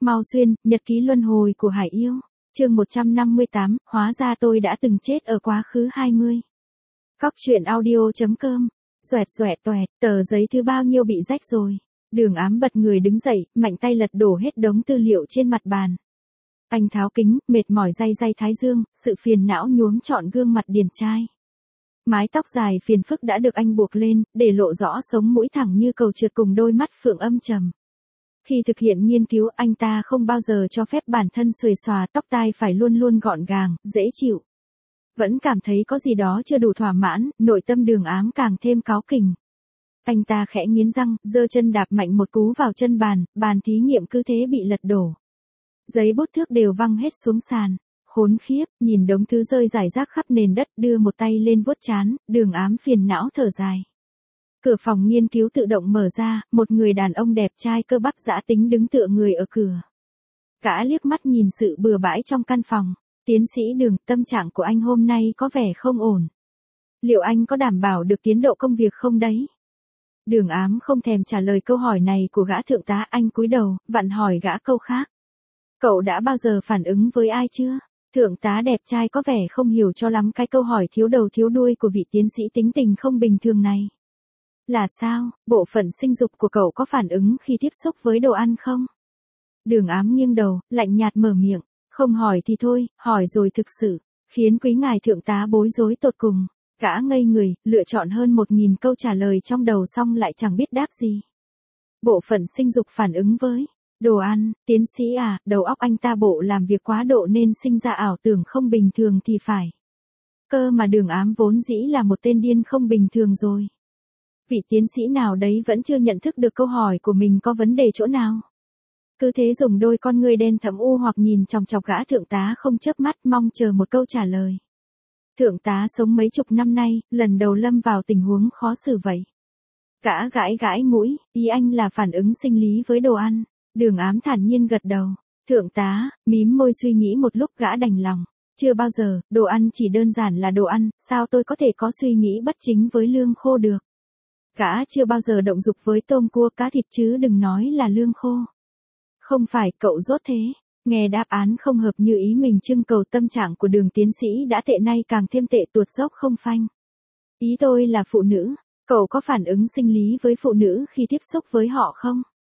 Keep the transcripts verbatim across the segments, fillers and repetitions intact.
Mao Xuyên, nhật ký luân hồi của Hải Yêu. Chương một trăm năm mươi tám, hóa ra tôi đã từng chết ở quá khứ hai mươi. Cóc truyện audio.com. Xoẹt xoẹt toẹt, tờ giấy thứ bao nhiêu bị rách rồi. Đường Ám bật người đứng dậy, mạnh tay lật đổ hết đống tư liệu trên mặt bàn. Anh tháo kính, mệt mỏi day day thái dương, sự phiền não nhuốm trọn gương mặt điển trai. Mái tóc dài phiền phức đã được anh buộc lên, để lộ rõ sống mũi thẳng như cầu trượt cùng đôi mắt phượng âm trầm. Khi thực hiện nghiên cứu, anh ta không bao giờ cho phép bản thân xuề xòa, tóc tai phải luôn luôn gọn gàng, dễ chịu. Vẫn cảm thấy có gì đó chưa đủ thỏa mãn, nội tâm Đường Ám càng thêm cáu kỉnh. Anh ta khẽ nghiến răng, giơ chân đạp mạnh một cú vào chân bàn, bàn thí nghiệm cứ thế bị lật đổ. Giấy bút thước đều văng hết xuống sàn. Khốn khiếp, nhìn đống thứ rơi rải rác khắp nền đất, đưa một tay lên vuốt trán, Đường Ám phiền não thở dài. Cửa phòng nghiên cứu tự động mở ra, một người đàn ông đẹp trai cơ bắp dã tính đứng tựa người ở cửa. Gã liếc mắt nhìn sự bừa bãi trong căn phòng. Tiến sĩ Đường, tâm trạng của anh hôm nay có vẻ không ổn. Liệu anh có đảm bảo được tiến độ công việc không đấy? Đường Ám không thèm trả lời câu hỏi này của gã thượng tá, anh cúi đầu, vặn hỏi gã câu khác. Cậu đã bao giờ phản ứng với ai chưa? Thượng tá đẹp trai có vẻ không hiểu cho lắm cái câu hỏi thiếu đầu thiếu đuôi của vị tiến sĩ tính tình không bình thường này. Là sao, bộ phận sinh dục của cậu có phản ứng khi tiếp xúc với đồ ăn không? Đường Ám nghiêng đầu, lạnh nhạt mở miệng. Không hỏi thì thôi, hỏi rồi thực sự, khiến quý ngài thượng tá bối rối tột cùng. Gã ngây người, lựa chọn hơn một nghìn câu trả lời trong đầu xong lại chẳng biết đáp gì. Bộ phận sinh dục phản ứng với đồ ăn, tiến sĩ à, đầu óc anh ta bộ làm việc quá độ nên sinh ra ảo tưởng không bình thường thì phải. Cơ mà Đường Ám vốn dĩ là một tên điên không bình thường rồi. Vị tiến sĩ nào đấy vẫn chưa nhận thức được câu hỏi của mình có vấn đề chỗ nào. Cứ thế dùng đôi con ngươi đen thẫm u hoặc nhìn chòng chọc gã thượng tá không chớp mắt mong chờ một câu trả lời. Thượng tá sống mấy chục năm nay, lần đầu lâm vào tình huống khó xử vậy. Gã gãi gãi mũi, ý anh là phản ứng sinh lý với đồ ăn. Đường Ám thản nhiên gật đầu. Thượng tá, mím môi suy nghĩ một lúc gã đành lòng. Chưa bao giờ, đồ ăn chỉ đơn giản là đồ ăn, sao tôi có thể có suy nghĩ bất chính với lương khô được. Gã chưa bao giờ động dục với tôm cua cá thịt chứ đừng nói là lương khô. Không phải, cậu dốt thế. Nghe đáp án không hợp như ý mình trưng cầu, tâm trạng của Đường tiến sĩ đã tệ nay càng thêm tệ, tuột dốc không phanh. Ý tôi là phụ nữ, cậu có phản ứng sinh lý với phụ nữ khi tiếp xúc với họ không?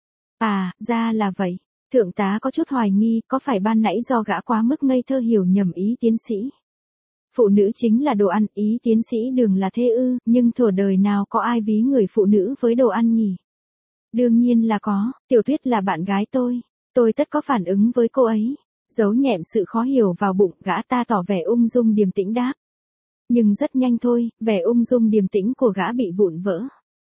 À, ra là vậy. Thượng tá có chút hoài nghi, có phải ban nãy do gã quá mức ngây thơ hiểu nhầm ý tiến sĩ. Phụ nữ chính là đồ ăn, ý tiến sĩ Đường là thế ư, nhưng thuở đời nào có ai ví người phụ nữ với đồ ăn nhỉ? Đương nhiên là có, Tiểu Tuyết là bạn gái tôi, tôi tất có phản ứng với cô ấy. Giấu nhẹm sự khó hiểu vào bụng, gã ta tỏ vẻ ung dung điềm tĩnh đáp. Nhưng rất nhanh thôi, vẻ ung dung điềm tĩnh của gã bị vụn vỡ.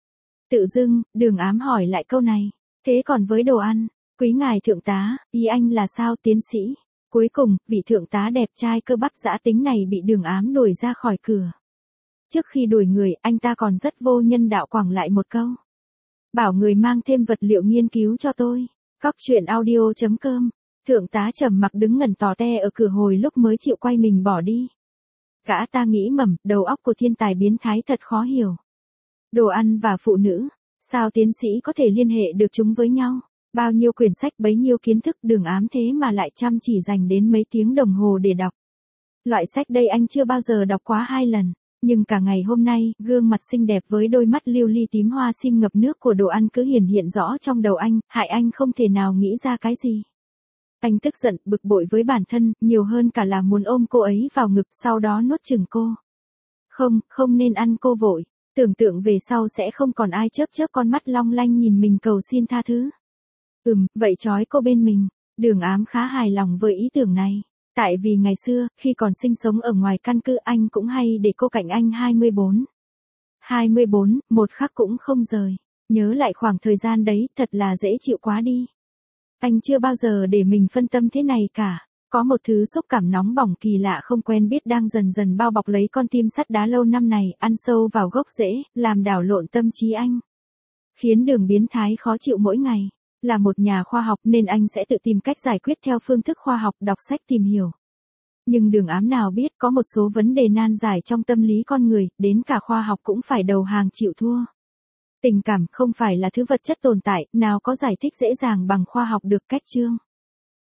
Tự dưng, Đường Ám hỏi lại câu này, thế còn với đồ ăn, quý ngài thượng tá, ý anh là sao tiến sĩ? Cuối cùng, vị thượng tá đẹp trai cơ bắp dã tính này bị Đường Ám đuổi ra khỏi cửa. Trước khi đuổi người, anh ta còn rất vô nhân đạo quẳng lại một câu. Bảo người mang thêm vật liệu nghiên cứu cho tôi. Cóc truyện audio.com. Thượng tá trầm mặc đứng ngẩn tò te ở cửa hồi lúc mới chịu quay mình bỏ đi. Gã ta nghĩ mầm, đầu óc của thiên tài biến thái thật khó hiểu. Đồ ăn và phụ nữ, sao tiến sĩ có thể liên hệ được chúng với nhau? Bao nhiêu quyển sách bấy nhiêu kiến thức, Đường Ám thế mà lại chăm chỉ dành đến mấy tiếng đồng hồ để đọc. Loại sách đây anh chưa bao giờ đọc quá hai lần. Nhưng cả ngày hôm nay, gương mặt xinh đẹp với đôi mắt lưu ly tím hoa sim ngập nước của đồ ăn cứ hiển hiện rõ trong đầu anh, hại anh không thể nào nghĩ ra cái gì. Anh tức giận, bực bội với bản thân, nhiều hơn cả là muốn ôm cô ấy vào ngực, sau đó nuốt chửng cô. Không, không nên ăn cô vội, tưởng tượng về sau sẽ không còn ai chớp chớp con mắt long lanh nhìn mình cầu xin tha thứ. Ừm, vậy trói cô bên mình. Đường Ám khá hài lòng với ý tưởng này. Tại vì ngày xưa, khi còn sinh sống ở ngoài căn cứ anh cũng hay để cô cạnh anh hai mươi bốn. hai mươi bốn, một khắc cũng không rời. Nhớ lại khoảng thời gian đấy, thật là dễ chịu quá đi. Anh chưa bao giờ để mình phân tâm thế này cả. Có một thứ xúc cảm nóng bỏng kỳ lạ không quen biết đang dần dần bao bọc lấy con tim sắt đá lâu năm này, ăn sâu vào gốc rễ, làm đảo lộn tâm trí anh. Khiến Đường biến thái khó chịu mỗi ngày. Là một nhà khoa học nên anh sẽ tự tìm cách giải quyết theo phương thức khoa học, đọc sách tìm hiểu. Nhưng Đường Ám nào biết có một số vấn đề nan giải trong tâm lý con người, đến cả khoa học cũng phải đầu hàng chịu thua. Tình cảm không phải là thứ vật chất tồn tại, nào có giải thích dễ dàng bằng khoa học được. Cách chương